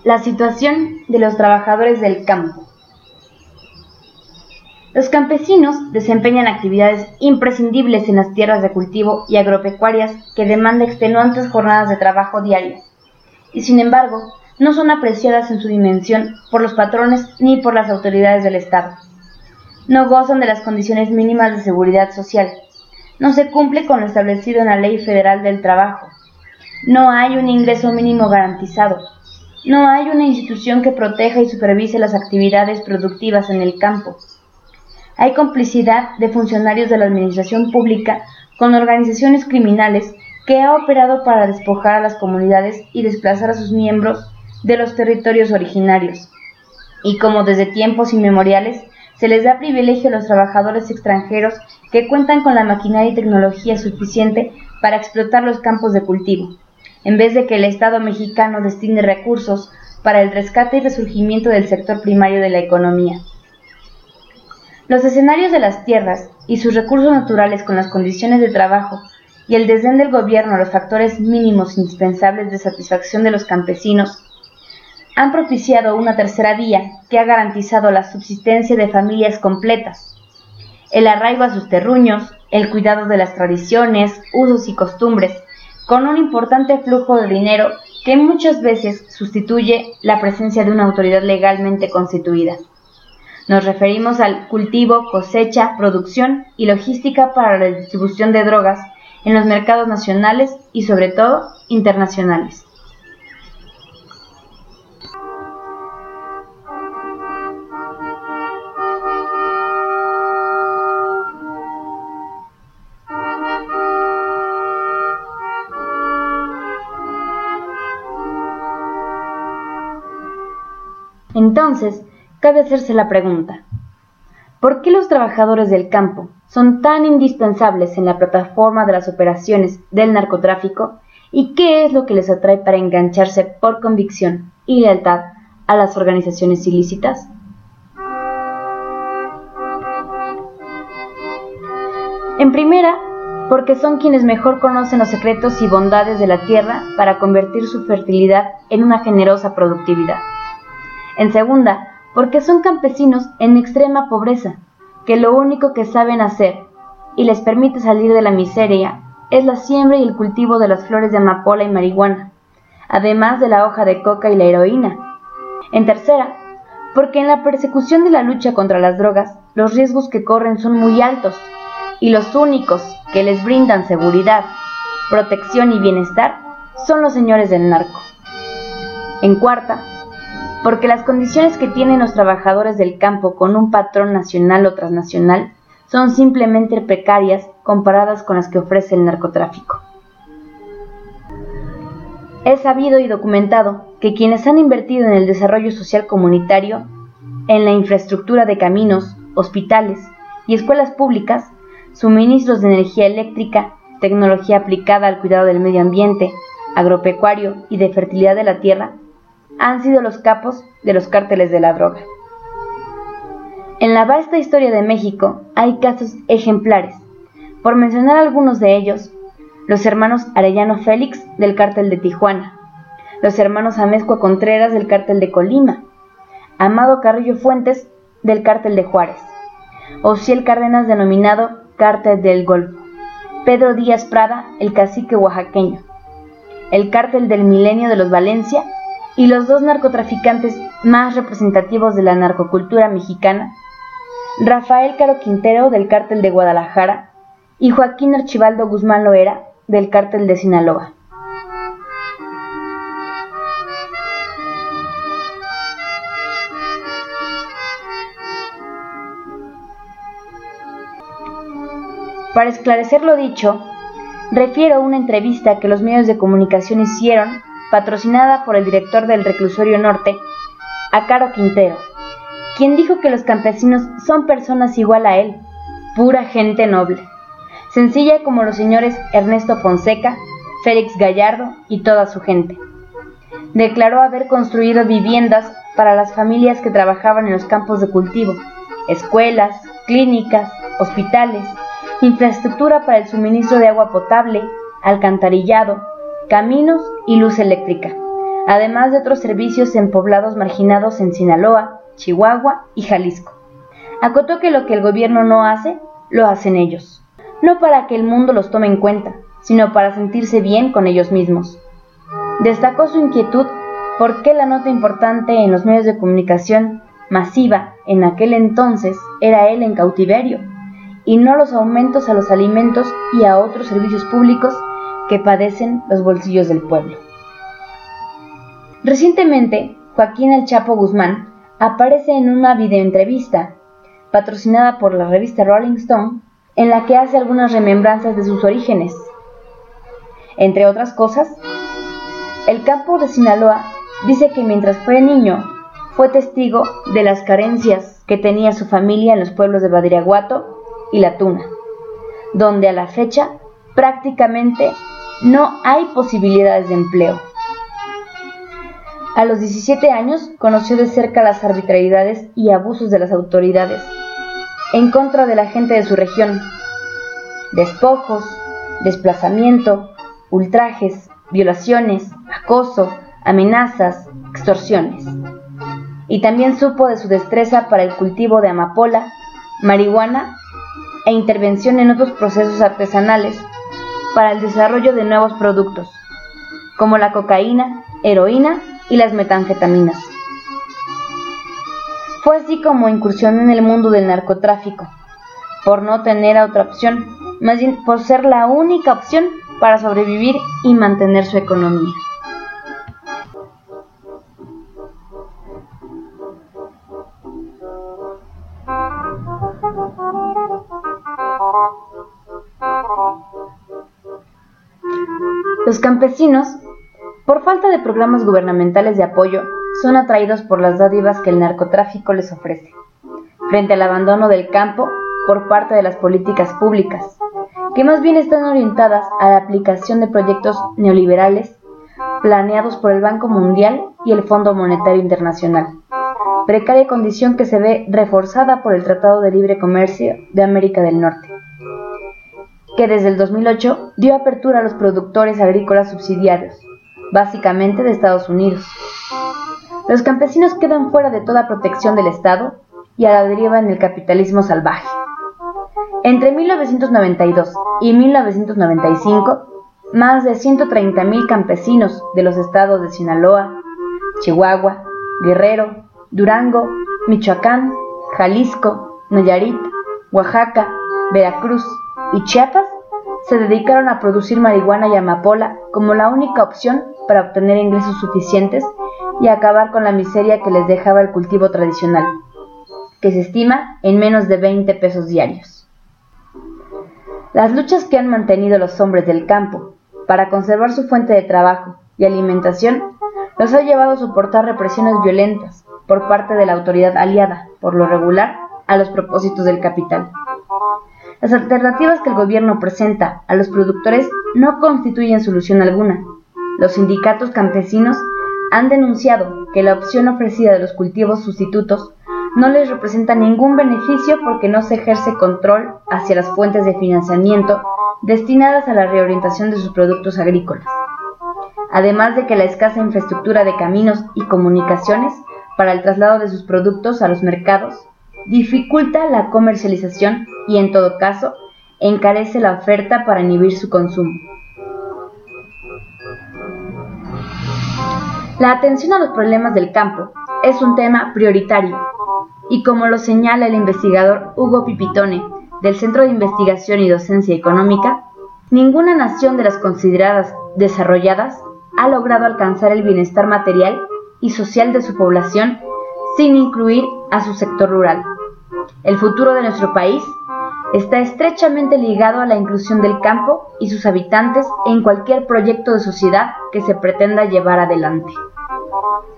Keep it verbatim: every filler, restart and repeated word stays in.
La situación de los trabajadores del campo. Los campesinos desempeñan actividades imprescindibles en las tierras de cultivo y agropecuarias que demandan extenuantes jornadas de trabajo diarias, y sin embargo no son apreciadas en su dimensión por los patrones ni por las autoridades del Estado. No gozan de las condiciones mínimas de seguridad social, no se cumple con lo establecido en la Ley Federal del Trabajo, no hay un ingreso mínimo garantizado, no hay una institución que proteja y supervise las actividades productivas en el campo. Hay complicidad de funcionarios de la administración pública con organizaciones criminales que ha operado para despojar a las comunidades y desplazar a sus miembros de los territorios originarios. Y como desde tiempos inmemoriales se les da privilegio a los trabajadores extranjeros que cuentan con la maquinaria y tecnología suficiente para explotar los campos de cultivo, en vez de que el Estado mexicano destine recursos para el rescate y resurgimiento del sector primario de la economía. Los escenarios de las tierras y sus recursos naturales con las condiciones de trabajo y el desdén del gobierno a los factores mínimos indispensables de satisfacción de los campesinos han propiciado una tercera vía que ha garantizado la subsistencia de familias completas, el arraigo a sus terruños, el cuidado de las tradiciones, usos y costumbres, con un importante flujo de dinero que muchas veces sustituye la presencia de una autoridad legalmente constituida. Nos referimos al cultivo, cosecha, producción y logística para la distribución de drogas en los mercados nacionales y sobre todo internacionales. Entonces, cabe hacerse la pregunta, ¿por qué los trabajadores del campo son tan indispensables en la plataforma de las operaciones del narcotráfico y qué es lo que les atrae para engancharse por convicción y lealtad a las organizaciones ilícitas? En primera, porque son quienes mejor conocen los secretos y bondades de la tierra para convertir su fertilidad en una generosa productividad. En segunda, porque son campesinos en extrema pobreza, que lo único que saben hacer y les permite salir de la miseria es la siembra y el cultivo de las flores de amapola y marihuana, además de la hoja de coca y la heroína. En tercera, porque en la persecución de la lucha contra las drogas, los riesgos que corren son muy altos, y los únicos que les brindan seguridad, protección y bienestar son los señores del narco. En cuarta, porque las condiciones que tienen los trabajadores del campo con un patrón nacional o transnacional son simplemente precarias comparadas con las que ofrece el narcotráfico. Es sabido y documentado que quienes han invertido en el desarrollo social comunitario, en la infraestructura de caminos, hospitales y escuelas públicas, suministros de energía eléctrica, tecnología aplicada al cuidado del medio ambiente, agropecuario y de fertilidad de la tierra, han sido los capos de los cárteles de la droga. En la vasta historia de México hay casos ejemplares. Por mencionar algunos de ellos, los hermanos Arellano Félix del cártel de Tijuana, los hermanos Amezcua Contreras del cártel de Colima, Amado Carrillo Fuentes del cártel de Juárez, Ociel Cárdenas denominado cártel del Golfo, Pedro Díaz Prada, el cacique oaxaqueño, el cártel del Milenio de los Valencia y los dos narcotraficantes más representativos de la narcocultura mexicana, Rafael Caro Quintero del cártel de Guadalajara y Joaquín Archibaldo Guzmán Loera del cártel de Sinaloa. Para esclarecer lo dicho, refiero una entrevista que los medios de comunicación hicieron, patrocinada por el director del Reclusorio Norte, a Caro Quintero, quien dijo que los campesinos son personas igual a él, pura gente noble, sencilla como los señores Ernesto Fonseca, Félix Gallardo y toda su gente. Declaró haber construido viviendas para las familias que trabajaban en los campos de cultivo, escuelas, clínicas, hospitales, infraestructura para el suministro de agua potable, alcantarillado, caminos y luz eléctrica, además de otros servicios en poblados marginados en Sinaloa, Chihuahua y Jalisco. Acotó que lo que el gobierno no hace, lo hacen ellos, no para que el mundo los tome en cuenta, sino para sentirse bien con ellos mismos. Destacó su inquietud por qué la nota importante en los medios de comunicación masiva en aquel entonces era él en cautiverio, y no los aumentos a los alimentos y a otros servicios públicos que padecen los bolsillos del pueblo. Recientemente, Joaquín El Chapo Guzmán aparece en una videoentrevista patrocinada por la revista Rolling Stone, en la que hace algunas remembranzas de sus orígenes. Entre otras cosas, el campo de Sinaloa dice que mientras fue niño fue testigo de las carencias que tenía su familia en los pueblos de Badiraguato y La Tuna, donde a la fecha prácticamente no hay posibilidades de empleo. A los diecisiete años conoció de cerca las arbitrariedades y abusos de las autoridades en contra de la gente de su región: despojos, desplazamiento, ultrajes, violaciones, acoso, amenazas, extorsiones. Y también supo de su destreza para el cultivo de amapola, marihuana e intervención en otros procesos artesanales para el desarrollo de nuevos productos, como la cocaína, heroína y las metanfetaminas. Fue así como incursionó en el mundo del narcotráfico, por no tener otra opción, más bien por ser la única opción para sobrevivir y mantener su economía. Los campesinos, por falta de programas gubernamentales de apoyo, son atraídos por las dádivas que el narcotráfico les ofrece, frente al abandono del campo por parte de las políticas públicas, que más bien están orientadas a la aplicación de proyectos neoliberales planeados por el Banco Mundial y el Fondo Monetario Internacional, precaria condición que se ve reforzada por el Tratado de Libre Comercio de América del Norte, que desde el dos mil ocho dio apertura a los productores agrícolas subsidiarios, básicamente de Estados Unidos. Los campesinos quedan fuera de toda protección del Estado y a la deriva en el capitalismo salvaje. Entre mil novecientos noventa y dos y mil novecientos noventa y cinco, más de ciento treinta mil campesinos de los estados de Sinaloa, Chihuahua, Guerrero, Durango, Michoacán, Jalisco, Nayarit, Oaxaca, Veracruz y Chiapas se dedicaron a producir marihuana y amapola como la única opción para obtener ingresos suficientes y acabar con la miseria que les dejaba el cultivo tradicional, que se estima en menos de veinte pesos diarios. Las luchas que han mantenido los hombres del campo para conservar su fuente de trabajo y alimentación los ha llevado a soportar represiones violentas por parte de la autoridad aliada, por lo regular, a los propósitos del capital. Las alternativas que el gobierno presenta a los productores no constituyen solución alguna. Los sindicatos campesinos han denunciado que la opción ofrecida de los cultivos sustitutos no les representa ningún beneficio porque no se ejerce control hacia las fuentes de financiamiento destinadas a la reorientación de sus productos agrícolas, además de que la escasa infraestructura de caminos y comunicaciones para el traslado de sus productos a los mercados dificulta la comercialización y, en todo caso, encarece la oferta para inhibir su consumo. La atención a los problemas del campo es un tema prioritario y, como lo señala el investigador Hugo Pipitone del Centro de Investigación y Docencia Económica, ninguna nación de las consideradas desarrolladas ha logrado alcanzar el bienestar material y social de su población sin incluir a su sector rural. El futuro de nuestro país está estrechamente ligado a la inclusión del campo y sus habitantes en cualquier proyecto de sociedad que se pretenda llevar adelante.